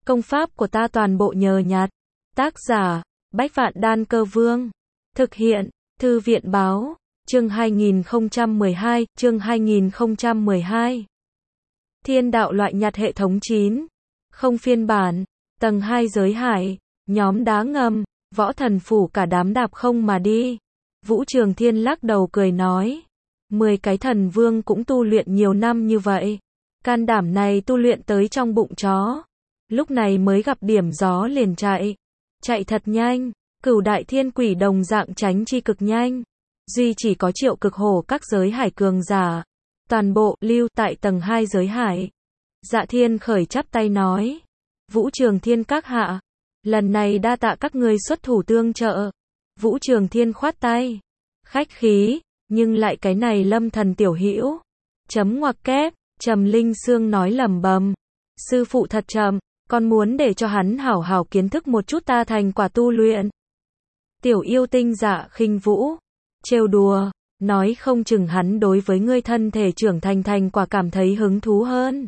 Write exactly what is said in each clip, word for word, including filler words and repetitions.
Công pháp của ta toàn bộ nhờ nhặt. Tác giả, Bách Vạn Đan Cơ Vương. Thực hiện, Thư viện Báo. Chương hai nghìn không trăm mười hai, chương hai nghìn không trăm mười hai. Thiên đạo loại nhặt hệ thống chín. Không phiên bản. Tầng hai giới hải. Nhóm đá ngầm. Võ thần phủ cả đám đạp không mà đi. Vũ Trường Thiên lắc đầu cười nói. Mười cái thần vương cũng tu luyện nhiều năm như vậy. Can đảm này tu luyện tới trong bụng chó. Lúc này mới gặp điểm gió liền chạy. Chạy thật nhanh. Cửu đại thiên quỷ đồng dạng tránh chi cực nhanh. Duy chỉ có triệu cực hổ các giới hải cường giả. Toàn bộ lưu tại tầng hai giới hải. Dạ Thiên khởi chắp tay nói. Vũ Trường Thiên các hạ. Lần này đa tạ các ngươi xuất thủ tương trợ. Vũ Trường Thiên khoát tay. Khách khí, nhưng lại cái này Lâm thần tiểu hữu. Chấm ngoặc kép, Trầm Linh Sương nói lẩm bẩm. Sư phụ thật chậm, con muốn để cho hắn hảo hảo kiến thức một chút ta thành quả tu luyện. Tiểu yêu tinh dạ khinh vũ. Trêu đùa, nói không chừng hắn đối với ngươi thân thể trưởng thành thành quả cảm thấy hứng thú hơn.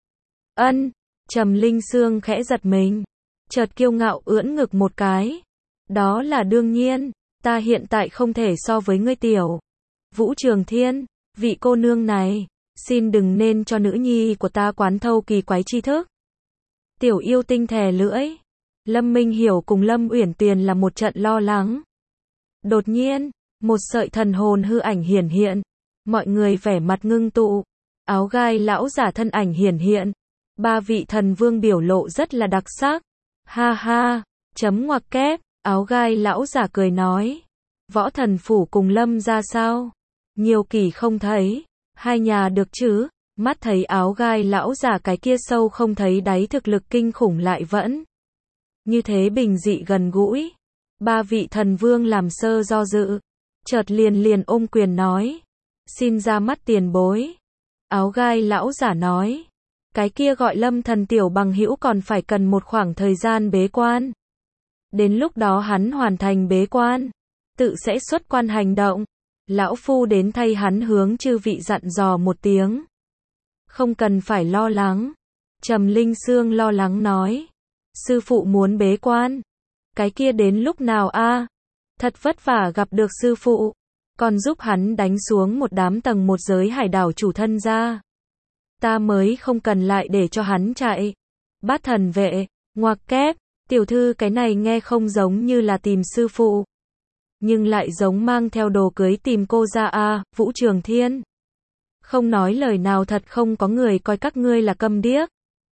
Ân, Trầm Linh Sương khẽ giật mình. Chợt kiêu ngạo ưỡn ngực một cái. Đó là đương nhiên, ta hiện tại không thể so với ngươi tiểu. Vũ Trường Thiên, vị cô nương này, xin đừng nên cho nữ nhi của ta quán thâu kỳ quái tri thức. Tiểu yêu tinh thè lưỡi. Lâm Minh Hiểu cùng Lâm Uyển Tuyền là một trận lo lắng. Đột nhiên, một sợi thần hồn hư ảnh hiển hiện. Mọi người vẻ mặt ngưng tụ. Áo gai lão giả thân ảnh hiển hiện. Ba vị thần vương biểu lộ rất là đặc sắc. Ha ha, chấm ngoặc kép, áo gai lão giả cười nói. Võ thần phủ cùng Lâm ra sao? Nhiều kỳ không thấy, hai nhà được chứ? Mắt thấy áo gai lão giả cái kia sâu không thấy đáy thực lực kinh khủng lại vẫn. Như thế bình dị gần gũi. Ba vị thần vương làm sơ do dự. Chợt liền liền ôm quyền nói. Xin ra mắt tiền bối. Áo gai lão giả nói. Cái kia gọi Lâm thần tiểu bằng hữu còn phải cần một khoảng thời gian bế quan. Đến lúc đó hắn hoàn thành bế quan. Tự sẽ xuất quan hành động. Lão phu đến thay hắn hướng chư vị dặn dò một tiếng. Không cần phải lo lắng. Trầm Linh Sương lo lắng nói. Sư phụ muốn bế quan. Cái kia đến lúc nào a? Thật vất vả gặp được sư phụ. Còn giúp hắn đánh xuống một đám tầng một giới hải đảo chủ thân ra. Ta mới không cần lại để cho hắn chạy. Bát thần vệ, ngoặc kép, tiểu thư cái này nghe không giống như là tìm sư phụ. Nhưng lại giống mang theo đồ cưới tìm cô ra a, Vũ Trường Thiên. Không nói lời nào thật không có người coi các ngươi là câm điếc.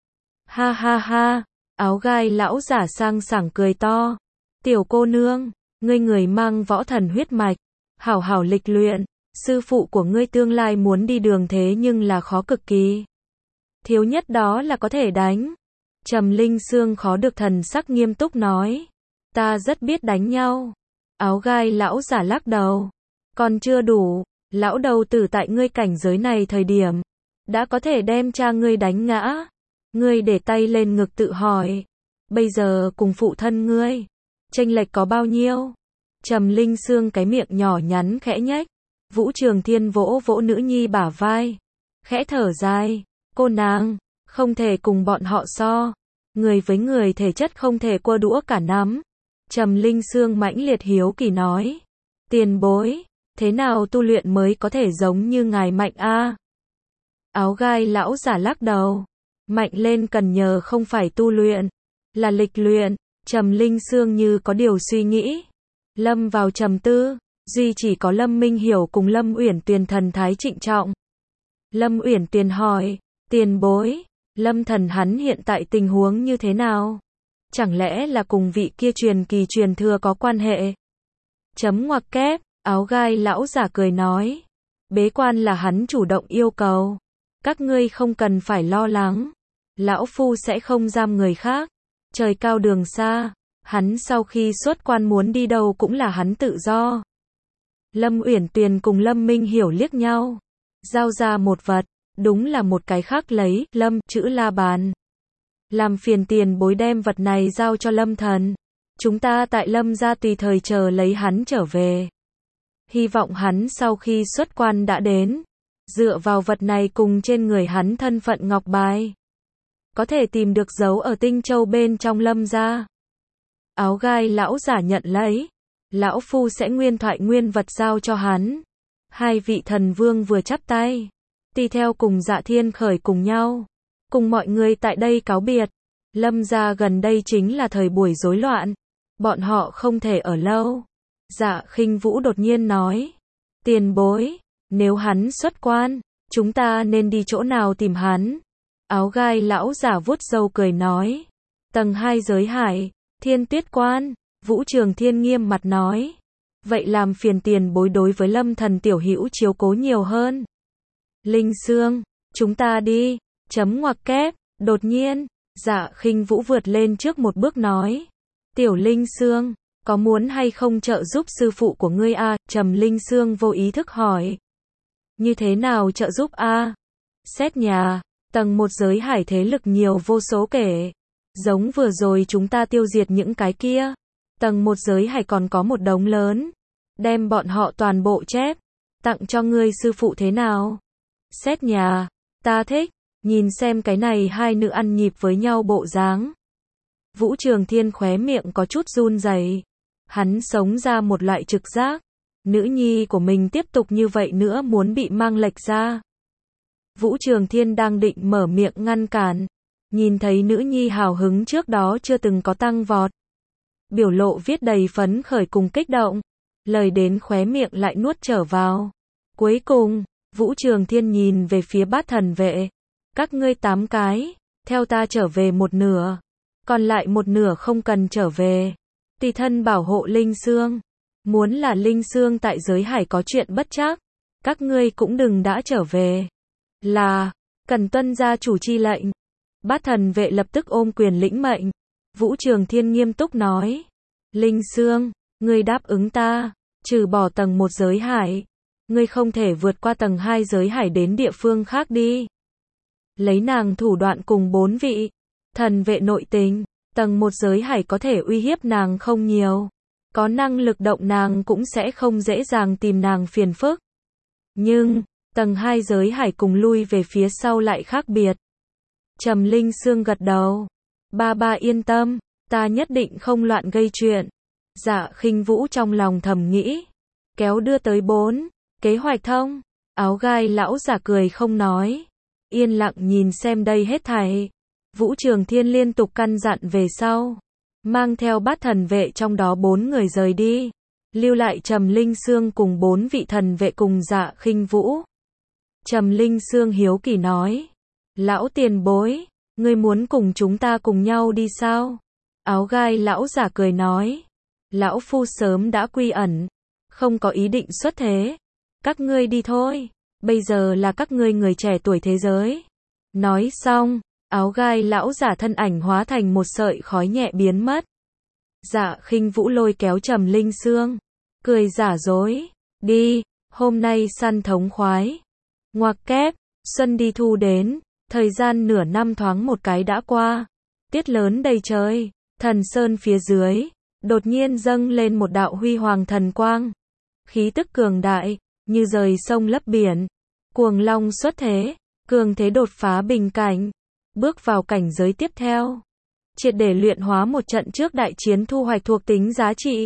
Ha ha ha, áo gai lão giả sang sảng cười to. Tiểu cô nương, ngươi người mang võ thần huyết mạch, hảo hảo lịch luyện, sư phụ của ngươi tương lai muốn đi đường thế nhưng là khó cực kỳ. Thiếu nhất đó là có thể đánh. Trầm Linh Sương khó được thần sắc nghiêm túc nói. Ta rất biết đánh nhau. Áo gai lão giả lắc đầu. Còn chưa đủ, lão đầu tử tại ngươi cảnh giới này thời điểm. Đã có thể đem cha ngươi đánh ngã. Ngươi để tay lên ngực tự hỏi. Bây giờ cùng phụ thân ngươi. Chênh lệch có bao nhiêu? Trầm Linh Sương cái miệng nhỏ nhắn khẽ nhếch. Vũ Trường Thiên vỗ vỗ nữ nhi bả vai. Khẽ thở dài. Cô nàng, không thể cùng bọn họ so. Người với người thể chất không thể cua đũa cả nắm. Trầm Linh Sương mãnh liệt hiếu kỳ nói. Tiền bối, thế nào tu luyện mới có thể giống như ngài mạnh a? Áo gai lão giả lắc đầu. Mạnh lên cần nhờ không phải tu luyện, là lịch luyện. Trầm Linh Sương như có điều suy nghĩ. Lâm vào trầm tư. Duy chỉ có Lâm Minh Hiểu cùng Lâm Uyển Tuyền thần thái trịnh trọng. Lâm Uyển Tuyền hỏi. Tiền bối, Lâm thần hắn hiện tại tình huống như thế nào? Chẳng lẽ là cùng vị kia truyền kỳ truyền thừa có quan hệ? Chấm ngoặc kép, áo gai lão giả cười nói. Bế quan là hắn chủ động yêu cầu. Các ngươi không cần phải lo lắng. Lão phu sẽ không giam người khác. Trời cao đường xa. Hắn sau khi xuất quan muốn đi đâu cũng là hắn tự do. Lâm Uyển Tuyền cùng Lâm Minh Hiểu liếc nhau. Giao ra một vật. Đúng là một cái khác lấy, Lâm, chữ la bàn. Làm phiền tiền bối đem vật này giao cho Lâm thần. Chúng ta tại Lâm gia tùy thời chờ lấy hắn trở về. Hy vọng hắn sau khi xuất quan đã đến. Dựa vào vật này cùng trên người hắn thân phận ngọc bài. có thể tìm được dấu ở Tinh Châu bên trong Lâm gia. Áo gai lão giả nhận lấy. Lão phu sẽ nguyên thoại nguyên vật giao cho hắn. Hai vị thần vương vừa chắp tay. Tỳ theo cùng Dạ Thiên Khởi cùng nhau. Cùng mọi người tại đây cáo biệt. Lâm gia gần đây chính là thời buổi rối loạn. Bọn họ không thể ở lâu. Dạ Khinh Vũ đột nhiên nói. Tiền bối, nếu hắn xuất quan, chúng ta nên đi chỗ nào tìm hắn? Áo gai lão giả vuốt râu cười nói. Tầng hai giới hải, Thiên Tuyết Quan. Vũ Trường Thiên nghiêm mặt nói. Vậy làm phiền tiền bối đối với Lâm thần tiểu hữu chiếu cố nhiều hơn. Linh Sương, chúng ta đi. Chấm ngoặc kép. Đột nhiên, Dạ Khinh Vũ vượt lên trước một bước nói. Tiểu Linh Sương, có muốn hay không trợ giúp sư phụ của ngươi a? Trầm Linh Sương vô ý thức hỏi. Như thế nào trợ giúp a? Xét nhà, tầng một giới hải thế lực nhiều vô số kể. Giống vừa rồi chúng ta tiêu diệt những cái kia. Tầng một giới hải còn có một đống lớn. Đem bọn họ toàn bộ chép. Tặng cho ngươi sư phụ thế nào? Xét nhà, ta thích. Nhìn xem cái này hai nữ ăn nhịp với nhau bộ dáng. Vũ Trường Thiên khóe miệng có chút run rẩy. Hắn sống ra một loại trực giác. Nữ nhi của mình tiếp tục như vậy nữa muốn bị mang lệch ra. Vũ Trường Thiên đang định mở miệng ngăn cản. Nhìn thấy nữ nhi hào hứng trước đó chưa từng có tăng vọt. Biểu lộ viết đầy phấn khởi cùng kích động. Lời đến khóe miệng lại nuốt trở vào. Cuối cùng, Vũ Trường Thiên nhìn về phía Bát Thần vệ. Các ngươi tám cái, theo ta trở về một nửa. Còn lại một nửa không cần trở về. Tỳ thân bảo hộ Linh Sương. Muốn là Linh Sương tại giới hải có chuyện bất trắc. Các ngươi cũng đừng đã trở về. Là, cần tuân gia chủ chi lệnh. Bát Thần vệ lập tức ôm quyền lĩnh mệnh. Vũ Trường Thiên nghiêm túc nói. Linh Sương, ngươi đáp ứng ta. Trừ bỏ tầng một giới hải. Ngươi không thể vượt qua tầng hai giới hải đến địa phương khác đi. Lấy nàng thủ đoạn cùng bốn vị thần vệ nội tình, tầng một giới hải có thể uy hiếp nàng không nhiều. Có năng lực động nàng cũng sẽ không dễ dàng tìm nàng phiền phức. Nhưng, tầng hai giới hải cùng lui về phía sau lại khác biệt. Trầm Linh Sương gật đầu. Ba ba yên tâm, ta nhất định không loạn gây chuyện. Dạ Khinh Vũ trong lòng thầm nghĩ. Kéo đưa tới bốn, kế hoạch thông. Áo gai lão giả cười không nói. Yên lặng nhìn xem đây hết thảy. Vũ Trường Thiên liên tục căn dặn về sau. Mang theo Bát Thần vệ trong đó bốn người rời đi. Lưu lại Trầm Linh Sương cùng bốn vị thần vệ cùng Dạ Khinh Vũ. Trầm Linh Sương hiếu kỳ nói. Lão tiền bối, ngươi muốn cùng chúng ta cùng nhau đi sao? Áo gai lão giả cười nói. Lão phu sớm đã quy ẩn. Không có ý định xuất thế. Các ngươi đi thôi. Bây giờ là các ngươi người trẻ tuổi thế giới. Nói xong, áo gai lão giả thân ảnh hóa thành một sợi khói nhẹ biến mất. Dạ Khinh Vũ lôi kéo Trầm Linh Sương. Cười giả dối. Đi, hôm nay săn thống khoái. Ngoặc kép, xuân đi thu đến. Thời gian nửa năm thoáng một cái đã qua. Tiết lớn đầy trời. Thần sơn phía dưới. Đột nhiên dâng lên một đạo huy hoàng thần quang. Khí tức cường đại. Như rời sông lấp biển. Cuồng long xuất thế. Cường thế đột phá bình cảnh. Bước vào cảnh giới tiếp theo. Triệt để luyện hóa một trận trước đại chiến thu hoạch thuộc tính giá trị.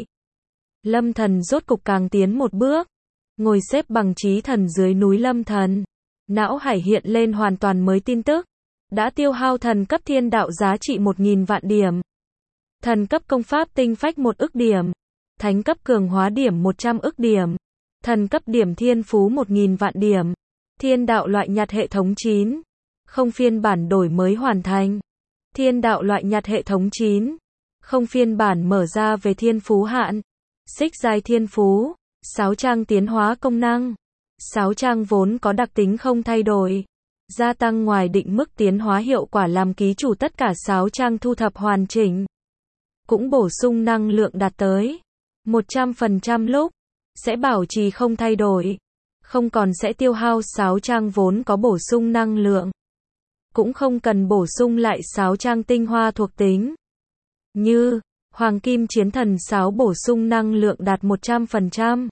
Lâm thần rốt cục càng tiến một bước. Ngồi xếp bằng trí thần dưới núi Lâm thần. Não hải hiện lên hoàn toàn mới tin tức. Đã tiêu hao thần cấp thiên đạo giá trị một nghìn vạn điểm. Thần cấp công pháp tinh phách một ức điểm. Thánh cấp cường hóa điểm một trăm ức điểm. Thần cấp điểm thiên phú một nghìn vạn điểm. Thiên đạo loại nhặt hệ thống chín. Không phiên bản đổi mới hoàn thành. Thiên đạo loại nhặt hệ thống chín. Không phiên bản mở ra về thiên phú hạn. Xích giai thiên phú. Sáu trang tiến hóa công năng. Sáu trang vốn có đặc tính không thay đổi. Gia tăng ngoài định mức tiến hóa hiệu quả làm ký chủ tất cả sáu trang thu thập hoàn chỉnh. Cũng bổ sung năng lượng đạt tới một trăm phần trăm lúc. Sẽ bảo trì không thay đổi. Không còn sẽ tiêu hao sáu trang vốn có bổ sung năng lượng. Cũng không cần bổ sung lại sáu trang tinh hoa thuộc tính. Như, Hoàng Kim Chiến Thần sáu bổ sung năng lượng đạt một trăm phần trăm.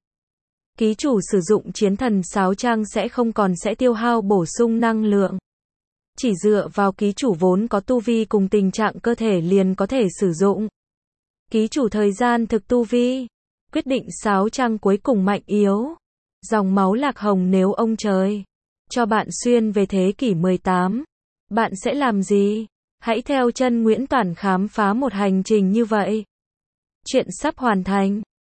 Ký chủ sử dụng Chiến Thần sáu trang sẽ không còn sẽ tiêu hao bổ sung năng lượng. Chỉ dựa vào ký chủ vốn có tu vi cùng tình trạng cơ thể liền có thể sử dụng. Ký chủ thời gian thực tu vi. Quyết định sáu trang cuối cùng mạnh yếu. Dòng máu lạc hồng nếu ông trời cho bạn xuyên về thế kỷ mười tám, bạn sẽ làm gì? Hãy theo chân Nguyễn Toản khám phá một hành trình như vậy. Chuyện sắp hoàn thành.